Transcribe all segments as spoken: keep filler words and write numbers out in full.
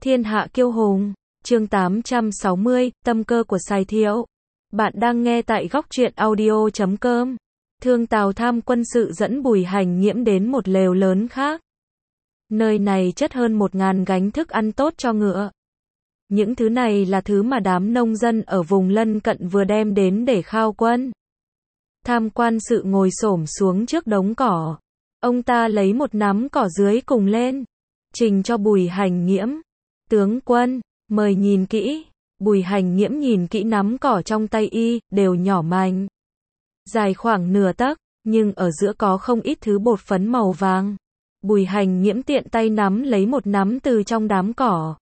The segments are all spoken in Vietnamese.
Thiên hạ kiêu hùng, chương tám trăm sáu mươi, tâm cơ của Sài Thiệu. Bạn đang nghe tại góc truyện audio chấm com. Thương Tào tham quân sự dẫn Bùi Hành Nghiễm đến một lều lớn khác. Nơi này chất hơn một ngàn gánh thức ăn tốt cho ngựa. Những thứ này là thứ mà đám nông dân ở vùng lân cận vừa đem đến để khao quân. Tham quan sự ngồi xổm xuống trước đống cỏ. Ông ta lấy một nắm cỏ dưới cùng lên, trình cho Bùi Hành Nghiễm. Tướng quân, mời nhìn kỹ. Bùi Hành Nghiễm nhìn kỹ nắm cỏ trong tay y, đều nhỏ mảnh, dài khoảng nửa tấc, nhưng ở giữa có không ít thứ bột phấn màu vàng. Bùi Hành Nghiễm tiện tay nắm lấy một nắm từ trong đám cỏ,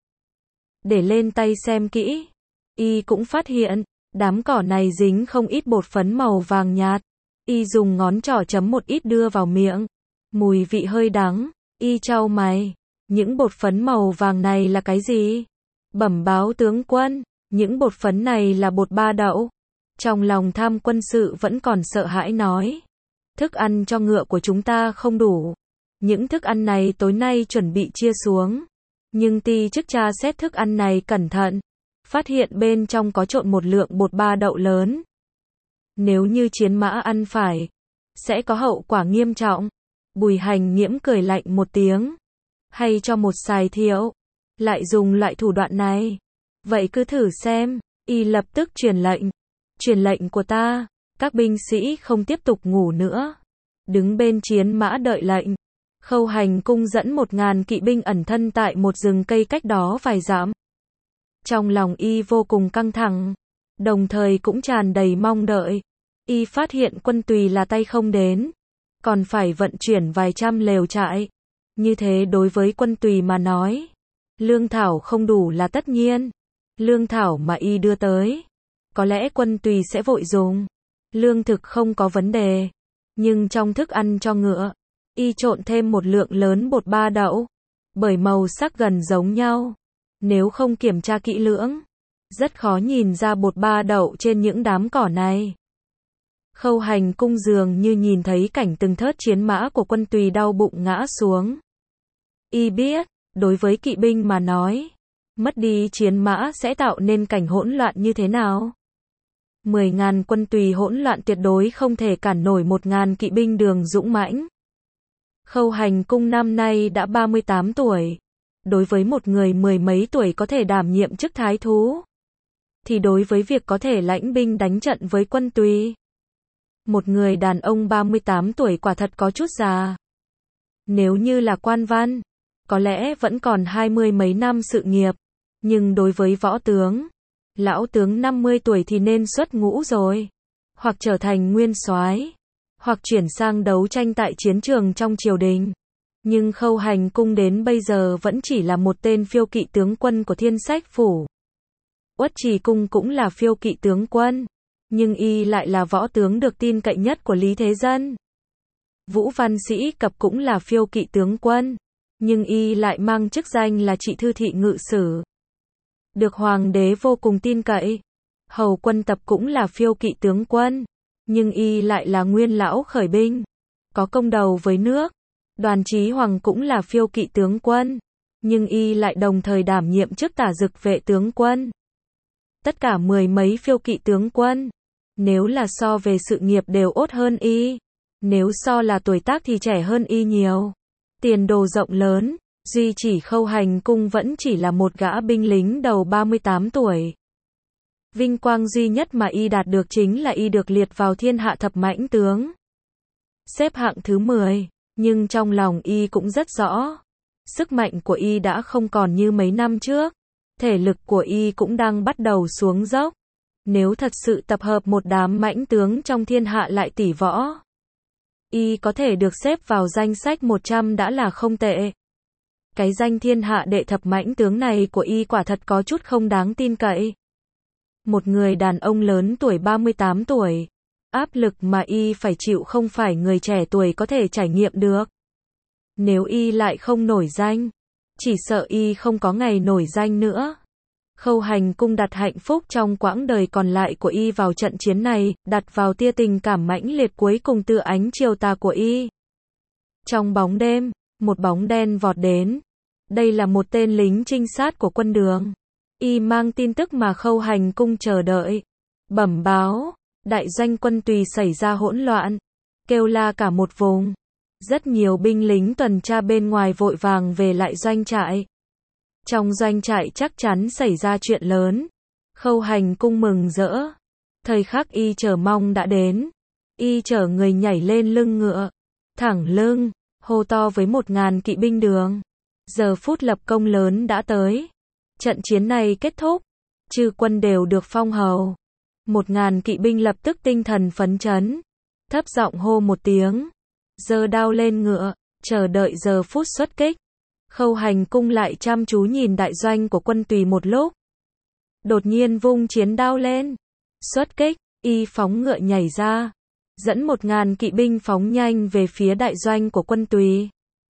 để lên tay xem kỹ. Y cũng phát hiện, đám cỏ này dính không ít bột phấn màu vàng nhạt. Y dùng ngón trỏ chấm một ít đưa vào miệng. Mùi vị hơi đắng. Y chau mày. Những bột phấn màu vàng này là cái gì? Bẩm báo tướng quân, những bột phấn này là bột ba đậu. Trong lòng tham quân sự vẫn còn sợ hãi nói. Thức ăn cho ngựa của chúng ta không đủ. Những thức ăn này tối nay chuẩn bị chia xuống. Nhưng ty chức tra xét thức ăn này cẩn thận. Phát hiện bên trong có trộn một lượng bột ba đậu lớn. Nếu như chiến mã ăn phải, sẽ có hậu quả nghiêm trọng. Bùi Hành Nghiễm cười lạnh một tiếng. Hay cho một Sài Thiệu lại dùng loại thủ đoạn này. Vậy cứ thử xem. Y lập tức truyền lệnh. Truyền lệnh của ta. Các binh sĩ không tiếp tục ngủ nữa, đứng bên chiến mã đợi lệnh. Khâu Hành cung dẫn một ngàn kỵ binh ẩn thân tại một rừng cây cách đó vài dặm. Trong lòng y vô cùng căng thẳng, đồng thời cũng tràn đầy mong đợi. Y phát hiện quân Tùy là tay không đến, còn phải vận chuyển vài trăm lều trại. Như thế đối với quân Tùy mà nói, lương thảo không đủ là tất nhiên. Lương thảo mà y đưa tới, có lẽ quân Tùy sẽ vội dùng. Lương thực không có vấn đề, nhưng trong thức ăn cho ngựa, y trộn thêm một lượng lớn bột ba đậu, bởi màu sắc gần giống nhau. Nếu không kiểm tra kỹ lưỡng, rất khó nhìn ra bột ba đậu trên những đám cỏ này. Khâu Hành cung dường như nhìn thấy cảnh từng thớt chiến mã của quân Tùy đau bụng ngã xuống. Y biết, đối với kỵ binh mà nói, mất đi chiến mã sẽ tạo nên cảnh hỗn loạn như thế nào. Mười ngàn quân Tùy hỗn loạn tuyệt đối không thể cản nổi một ngàn kỵ binh đường dũng mãnh. Khâu Hành cung năm nay đã ba mươi tám tuổi. Đối với một người mười mấy tuổi có thể đảm nhiệm chức thái thú, thì đối với việc có thể lãnh binh đánh trận với quân Tùy, một người đàn ông ba mươi tám tuổi quả thật có chút già. Nếu như là quan văn, có lẽ vẫn còn hai mươi mấy năm sự nghiệp, nhưng đối với võ tướng, lão tướng năm mươi tuổi thì nên xuất ngũ rồi, hoặc trở thành nguyên soái, hoặc chuyển sang đấu tranh tại chiến trường trong triều đình. Nhưng Khâu Hành cung đến bây giờ vẫn chỉ là một tên phiêu kỵ tướng quân của Thiên Sách phủ. Uất Trì cung cũng là phiêu kỵ tướng quân, nhưng y lại là võ tướng được tin cậy nhất của Lý Thế Dân. Vũ Văn Sĩ Cập cũng là phiêu kỵ tướng quân, nhưng y lại mang chức danh là trị thư thị ngự sử, được hoàng đế vô cùng tin cậy. Hầu Quân Tập cũng là phiêu kỵ tướng quân, nhưng y lại là nguyên lão khởi binh, có công đầu với nước. Đoàn Chí Hoàng cũng là phiêu kỵ tướng quân, nhưng y lại đồng thời đảm nhiệm chức tả dực vệ tướng quân. Tất cả mười mấy phiêu kỵ tướng quân, nếu là so về sự nghiệp đều ốt hơn y, nếu so là tuổi tác thì trẻ hơn y nhiều. Tiền đồ rộng lớn, duy chỉ Khâu Hành cung vẫn chỉ là một gã binh lính đầu ba mươi tám tuổi. Vinh quang duy nhất mà y đạt được chính là y được liệt vào thiên hạ thập mãnh tướng, xếp hạng thứ mười. Nhưng trong lòng y cũng rất rõ, sức mạnh của y đã không còn như mấy năm trước, thể lực của y cũng đang bắt đầu xuống dốc. Nếu thật sự tập hợp một đám mãnh tướng trong thiên hạ lại tỷ võ, y có thể được xếp vào danh sách một trăm đã là không tệ. Cái danh thiên hạ đệ thập mãnh tướng này của y quả thật có chút không đáng tin cậy. Một người đàn ông lớn tuổi ba mươi tám tuổi, áp lực mà y phải chịu không phải người trẻ tuổi có thể trải nghiệm được. Nếu y lại không nổi danh, chỉ sợ y không có ngày nổi danh nữa. Khâu Hành cung đặt hạnh phúc trong quãng đời còn lại của y vào trận chiến này, đặt vào tia tình cảm mãnh liệt cuối cùng từ ánh chiều tà của y. Trong bóng đêm, một bóng đen vọt đến, Đây là một tên lính trinh sát của quân Đường. Y mang tin tức mà Khâu Hành Cung chờ đợi. Bẩm báo, đại doanh quân Tùy xảy ra hỗn loạn, kêu la cả một vùng. Rất nhiều binh lính tuần tra bên ngoài vội vàng về lại doanh trại. Trong doanh trại chắc chắn xảy ra chuyện lớn. Khâu Hành Cung mừng rỡ. Thời khắc y chờ mong đã đến. Y chở người nhảy lên lưng ngựa, thẳng lưng, hô to với một ngàn kỵ binh Đường. Giờ phút lập công lớn đã tới. Trận chiến này kết thúc, chư quân đều được phong hầu. Một ngàn kỵ binh lập tức tinh thần phấn chấn, thấp giọng hô một tiếng, giơ đao lên ngựa, chờ đợi giờ phút xuất kích. Khâu Hành Cung lại chăm chú nhìn đại doanh của quân Tùy một lúc. Đột nhiên vung chiến đao lên, xuất kích, y phóng ngựa nhảy ra, dẫn một ngàn kỵ binh phóng nhanh về phía đại doanh của quân Tùy.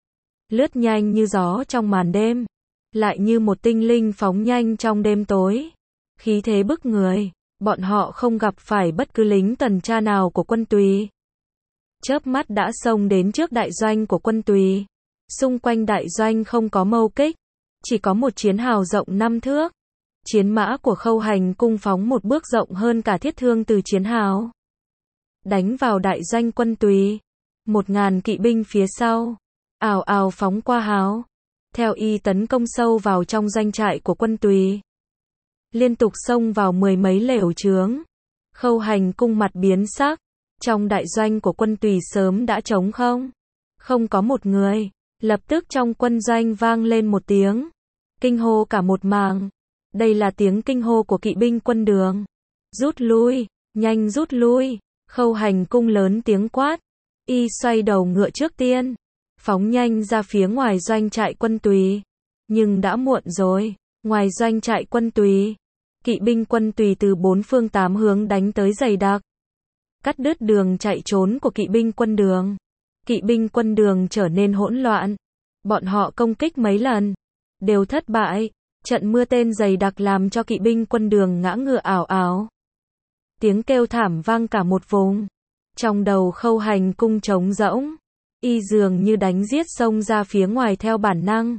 Lướt nhanh như gió trong màn đêm, lại như một tinh linh phóng nhanh trong đêm tối. Khí thế bức người, bọn họ không gặp phải bất cứ lính tuần tra nào của quân Tùy. Chớp mắt đã xông đến trước đại doanh của quân Tùy. Xung quanh đại doanh không có mâu kích, chỉ có một chiến hào rộng năm thước. Chiến mã của Khâu Hành Cung phóng một bước rộng hơn cả thiết thương từ chiến hào, đánh vào đại doanh quân Tùy. Một ngàn kỵ binh phía sau, ào ào phóng qua hào, theo y tấn công sâu vào trong doanh trại của quân Tùy. Liên tục xông vào mười mấy lều chướng. Khâu Hành Cung mặt biến sắc. Trong đại doanh của quân Tùy sớm đã trống không, không có một người. Lập tức trong quân doanh vang lên một tiếng kinh hô cả một màng. Đây là tiếng kinh hô của kỵ binh quân Đường. Rút lui, nhanh rút lui. Khâu Hành Cung lớn tiếng quát. Y xoay đầu ngựa trước tiên, phóng nhanh ra phía ngoài doanh trại quân Tùy. Nhưng đã muộn rồi. Ngoài doanh trại quân Tùy, kỵ binh quân Tùy từ bốn phương tám hướng đánh tới dày đặc, cắt đứt đường chạy trốn của kỵ binh quân Đường. Kỵ binh quân Đường trở nên hỗn loạn. Bọn họ công kích mấy lần, đều thất bại. Trận mưa tên dày đặc làm cho kỵ binh quân Đường ngã ngựa ảo ảo. Tiếng kêu thảm vang cả một vùng. Trong đầu Khâu Hành Cung trống rỗng. Y dường như đánh giết xông ra phía ngoài theo bản năng.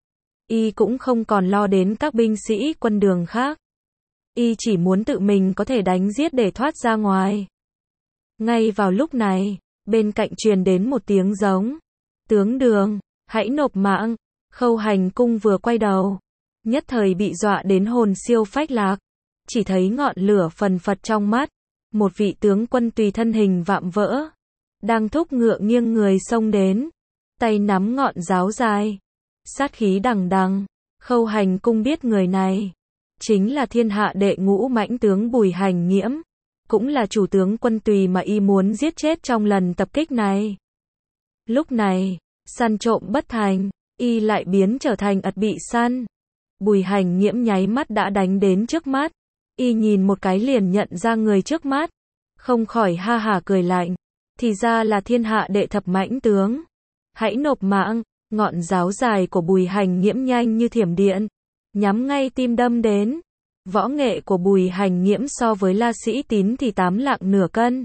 Y cũng không còn lo đến các binh sĩ quân Đường khác. Y chỉ muốn tự mình có thể đánh giết để thoát ra ngoài. Ngay vào lúc này, bên cạnh truyền đến một tiếng giống. Tướng Đường, hãy nộp mạng. Khâu Hành Cung vừa quay đầu, nhất thời bị dọa đến hồn siêu phách lạc. Chỉ thấy ngọn lửa phần phật trong mắt. Một vị tướng quân Tùy thân hình vạm vỡ, đang thúc ngựa nghiêng người xông đến, tay nắm ngọn giáo dài, sát khí đằng đằng. Khâu Hành Cung biết người này chính là thiên hạ đệ ngũ mãnh tướng Bùi Hành Nghiễm, cũng là chủ tướng quân Tùy mà y muốn giết chết trong lần tập kích này. Lúc này, săn trộm bất thành, y lại biến trở thành ật bị săn. Bùi Hành Nghiễm nháy mắt đã đánh đến trước mắt. Y nhìn một cái liền nhận ra người trước mắt, không khỏi ha hả cười lạnh. Thì ra là thiên hạ đệ thập mãnh tướng. Hãy nộp mạng. Ngọn giáo dài của Bùi Hành Nghiễm nhanh như thiểm điện, nhắm ngay tim đâm đến. Võ nghệ của Bùi Hành Nghiễm so với La Sĩ Tín thì tám lạng nửa cân.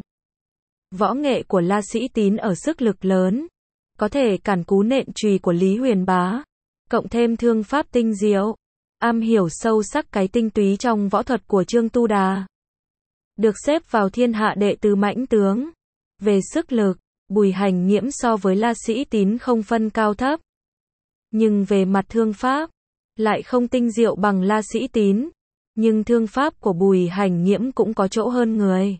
Võ nghệ của La Sĩ Tín ở sức lực lớn, có thể cản cú nện chùy của Lý Huyền Bá, cộng thêm thương pháp tinh diệu, am hiểu sâu sắc cái tinh túy trong võ thuật của Trương Tu Đà, được xếp vào thiên hạ đệ tứ mãnh tướng. Về sức lực, Bùi Hành Nghiễm so với La Sĩ Tín không phân cao thấp, nhưng về mặt thương pháp lại không tinh diệu bằng La Sĩ Tín. Nhưng thương pháp của Bùi Hành Nghiễm cũng có chỗ hơn người.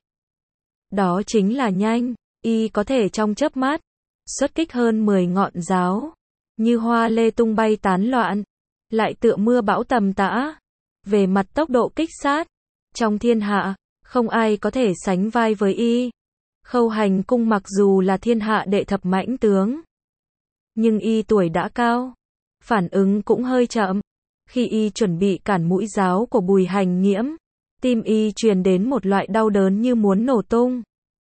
Đó chính là nhanh, y có thể trong chớp mắt xuất kích hơn mười ngọn giáo, như hoa lê tung bay tán loạn, lại tựa mưa bão tầm tã. Về mặt tốc độ kích sát, trong thiên hạ không ai có thể sánh vai với y. Khâu Hành Cung mặc dù là thiên hạ đệ thập mãnh tướng, nhưng y tuổi đã cao, phản ứng cũng hơi chậm. Khi y chuẩn bị cản mũi giáo của Bùi Hành Nghiễm, tim y truyền đến một loại đau đớn như muốn nổ tung.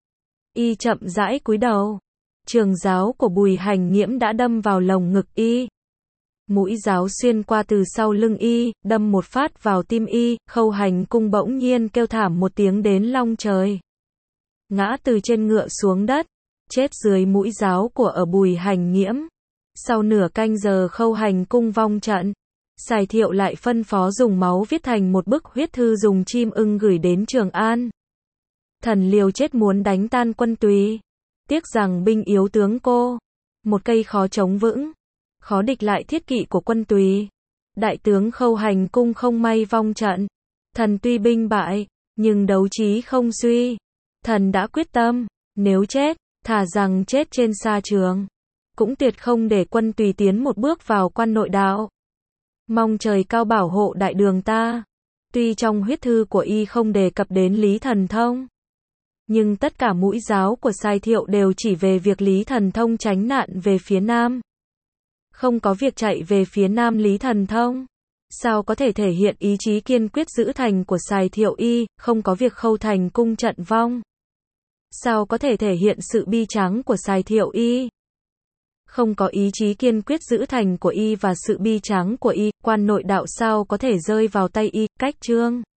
Y chậm rãi cúi đầu. Trường giáo của Bùi Hành Nghiễm đã đâm vào lồng ngực y. Mũi giáo xuyên qua từ sau lưng y, đâm một phát vào tim y. Khâu Hành Cung bỗng nhiên kêu thảm một tiếng đến long trời, ngã từ trên ngựa xuống đất, chết dưới mũi giáo của ở Bùi Hành Nghiễm. Sau nửa canh giờ khâu hành cung vong trận, Sài Thiệu lại phân phó dùng máu viết thành một bức huyết thư dùng chim ưng gửi đến Trường An. Thần liều chết muốn đánh tan quân Tùy, tiếc rằng binh yếu tướng cô, một cây khó chống vững, khó địch lại thiết kỵ của quân Tùy. Đại tướng khâu hành cung không may vong trận, thần tuy binh bại, nhưng đấu trí không suy. Thần đã quyết tâm, nếu chết, thà rằng chết trên sa trường, cũng tuyệt không để quân Tùy tiến một bước vào quan nội đạo. Mong trời cao bảo hộ đại đường ta. Tuy trong huyết thư của y không đề cập đến Lý Thần Thông, nhưng tất cả mũi giáo của Sài Thiệu đều chỉ về việc Lý Thần Thông tránh nạn về phía Nam. Không có việc chạy về phía Nam Lý Thần Thông. Sao có thể thể hiện ý chí kiên quyết giữ thành của Sài Thiệu y, không có việc khâu thành cung trận vong. Sao có thể thể hiện sự bi tráng của Sài Thiệu y. Không có ý chí kiên quyết giữ thành của y và sự bi tráng của y, quan nội đạo sao có thể rơi vào tay y. Cách chương